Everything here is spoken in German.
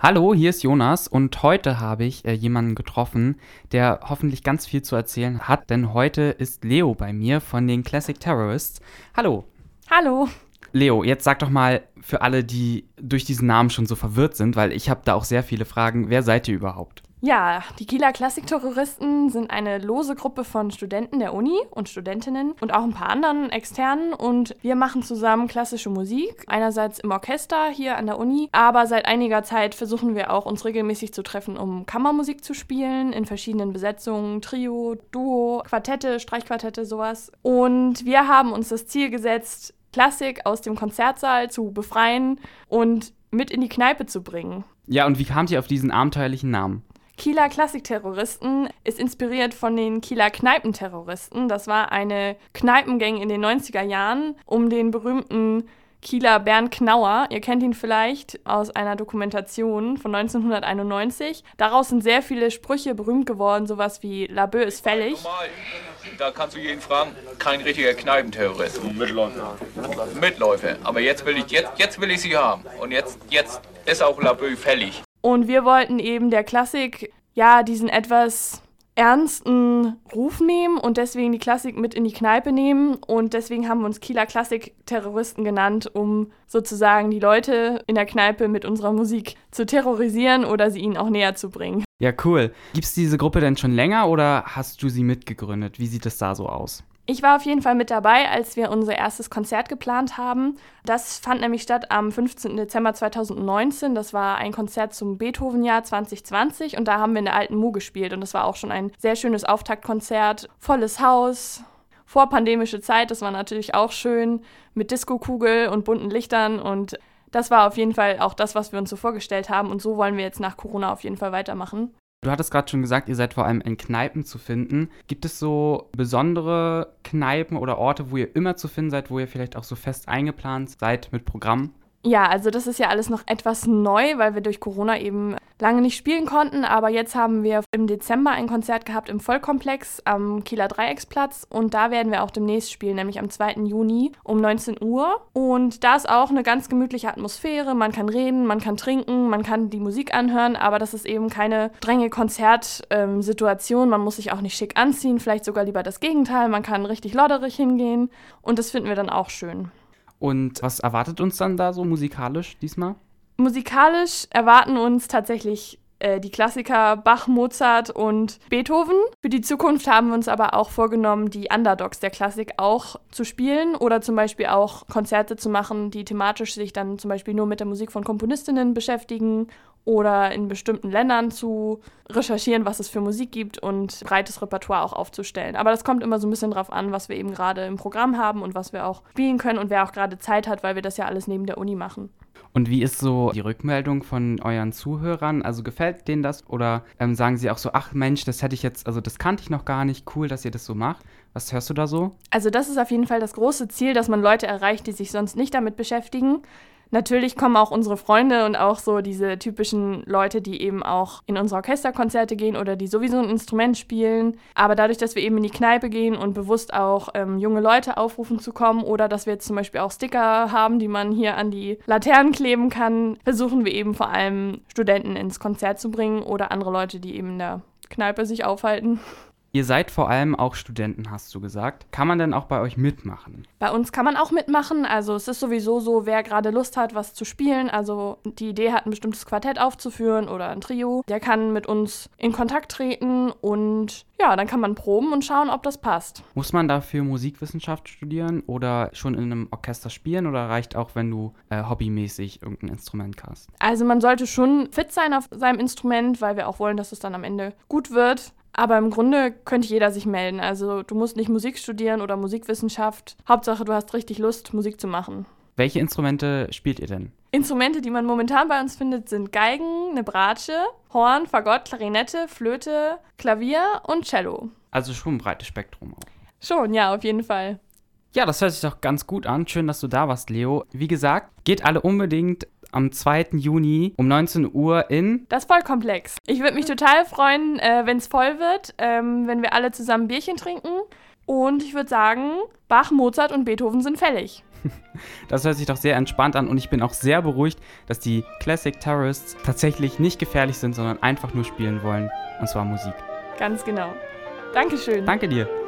Hallo, hier ist Jonas und heute habe ich jemanden getroffen, der hoffentlich ganz viel zu erzählen hat, denn heute ist Leo bei mir von den Classic Terrorists. Hallo. Hallo. Leo, jetzt sag doch mal für alle, die durch diesen Namen schon so verwirrt sind, weil ich habe da auch sehr viele Fragen, wer seid ihr überhaupt? Ja, die Kieler Klassikterroristen sind eine lose Gruppe von Studenten der Uni und Studentinnen und auch ein paar anderen Externen und wir machen zusammen klassische Musik, einerseits im Orchester hier an der Uni, aber seit einiger Zeit versuchen wir auch, uns regelmäßig zu treffen, um Kammermusik zu spielen, in verschiedenen Besetzungen, Trio, Duo, Quartette, Streichquartette, sowas. Und wir haben uns das Ziel gesetzt, Klassik aus dem Konzertsaal zu befreien und mit in die Kneipe zu bringen. Ja, und wie kamt ihr auf diesen abenteuerlichen Namen? Kieler Klassikterroristen ist inspiriert von den Kieler Kneipenterroristen. Das war eine Kneipengang in den 90er Jahren um den berühmten Kieler Bernd Knauer. Ihr kennt ihn vielleicht aus einer Dokumentation von 1991. Daraus sind sehr viele Sprüche berühmt geworden, sowas wie La Bœuf ist fällig. Normal. Da kannst du jeden fragen, kein richtiger Kneipenterrorist. Mitläufer. Aber jetzt will ich sie haben. Und jetzt ist auch La Bœuf fällig. Und wir wollten eben der Klassik, ja, diesen etwas ernsten Ruf nehmen und deswegen die Klassik mit in die Kneipe nehmen. Und deswegen haben wir uns Kieler Klassikterroristen genannt, um sozusagen die Leute in der Kneipe mit unserer Musik zu terrorisieren oder sie ihnen auch näher zu bringen. Ja, cool. Gibt's diese Gruppe denn schon länger oder hast du sie mitgegründet? Wie sieht es da so aus? Ich war auf jeden Fall mit dabei, als wir unser erstes Konzert geplant haben. Das fand nämlich statt am 15. Dezember 2019. Das war ein Konzert zum Beethoven-Jahr 2020 und da haben wir in der Alten Mu gespielt. Und das war auch schon ein sehr schönes Auftaktkonzert. Volles Haus, vorpandemische Zeit, das war natürlich auch schön, mit Diskokugel und bunten Lichtern. Und das war auf jeden Fall auch das, was wir uns so vorgestellt haben. Und so wollen wir jetzt nach Corona auf jeden Fall weitermachen. Du hattest gerade schon gesagt, ihr seid vor allem in Kneipen zu finden. Gibt es so besondere Kneipen oder Orte, wo ihr immer zu finden seid, wo ihr vielleicht auch so fest eingeplant seid mit Programm? Ja, also das ist ja alles noch etwas neu, weil wir durch Corona eben lange nicht spielen konnten. Aber jetzt haben wir im Dezember ein Konzert gehabt im Vollkomplex am Kieler Dreiecksplatz. Und da werden wir auch demnächst spielen, nämlich am 2. Juni um 19 Uhr. Und da ist auch eine ganz gemütliche Atmosphäre. Man kann reden, man kann trinken, man kann die Musik anhören. Aber das ist eben keine strenge Konzertsituation. Man muss sich auch nicht schick anziehen, vielleicht sogar lieber das Gegenteil. Man kann richtig lodderig hingehen. Und das finden wir dann auch schön. Und was erwartet uns dann da so musikalisch diesmal? Musikalisch erwarten uns tatsächlich die Klassiker Bach, Mozart und Beethoven. Für die Zukunft haben wir uns aber auch vorgenommen, die Underdogs der Klassik auch zu spielen oder zum Beispiel auch Konzerte zu machen, die thematisch sich dann zum Beispiel nur mit der Musik von Komponistinnen beschäftigen oder in bestimmten Ländern zu recherchieren, was es für Musik gibt und breites Repertoire auch aufzustellen. Aber das kommt immer so ein bisschen drauf an, was wir eben gerade im Programm haben und was wir auch spielen können und wer auch gerade Zeit hat, weil wir das ja alles neben der Uni machen. Und wie ist so die Rückmeldung von euren Zuhörern? Also gefällt denen das oder sagen sie auch so, ach Mensch, das kannte ich noch gar nicht, cool, dass ihr das so macht. Was hörst du da so? Also das ist auf jeden Fall das große Ziel, dass man Leute erreicht, die sich sonst nicht damit beschäftigen. Natürlich kommen auch unsere Freunde und auch so diese typischen Leute, die eben auch in unsere Orchesterkonzerte gehen oder die sowieso ein Instrument spielen. Aber dadurch, dass wir eben in die Kneipe gehen und bewusst auch junge Leute aufrufen zu kommen oder dass wir jetzt zum Beispiel auch Sticker haben, die man hier an die Laternen kleben kann, versuchen wir eben vor allem Studenten ins Konzert zu bringen oder andere Leute, die eben in der Kneipe sich aufhalten. Ihr seid vor allem auch Studenten, hast du gesagt. Kann man denn auch bei euch mitmachen? Bei uns kann man auch mitmachen. Also es ist sowieso so, wer gerade Lust hat, was zu spielen, also die Idee hat, ein bestimmtes Quartett aufzuführen oder ein Trio, der kann mit uns in Kontakt treten und ja, dann kann man proben und schauen, ob das passt. Muss man dafür Musikwissenschaft studieren oder schon in einem Orchester spielen oder reicht auch, wenn du hobbymäßig irgendein Instrument hast? Also man sollte schon fit sein auf seinem Instrument, weil wir auch wollen, dass es dann am Ende gut wird. Aber im Grunde könnte jeder sich melden. Also du musst nicht Musik studieren oder Musikwissenschaft. Hauptsache, du hast richtig Lust, Musik zu machen. Welche Instrumente spielt ihr denn? Instrumente, die man momentan bei uns findet, sind Geigen, eine Bratsche, Horn, Fagott, Klarinette, Flöte, Klavier und Cello. Also schon ein breites Spektrum auch. Schon, ja, auf jeden Fall. Ja, das hört sich doch ganz gut an. Schön, dass du da warst, Leo. Wie gesagt, geht alle unbedingt am 2. Juni um 19 Uhr in das Vollkomplex. Ich würde mich total freuen, wenn es voll wird, wenn wir alle zusammen Bierchen trinken. Und ich würde sagen, Bach, Mozart und Beethoven sind fällig. Das hört sich doch sehr entspannt an und ich bin auch sehr beruhigt, dass die Classic Terrorists tatsächlich nicht gefährlich sind, sondern einfach nur spielen wollen, und zwar Musik. Ganz genau. Dankeschön. Danke dir.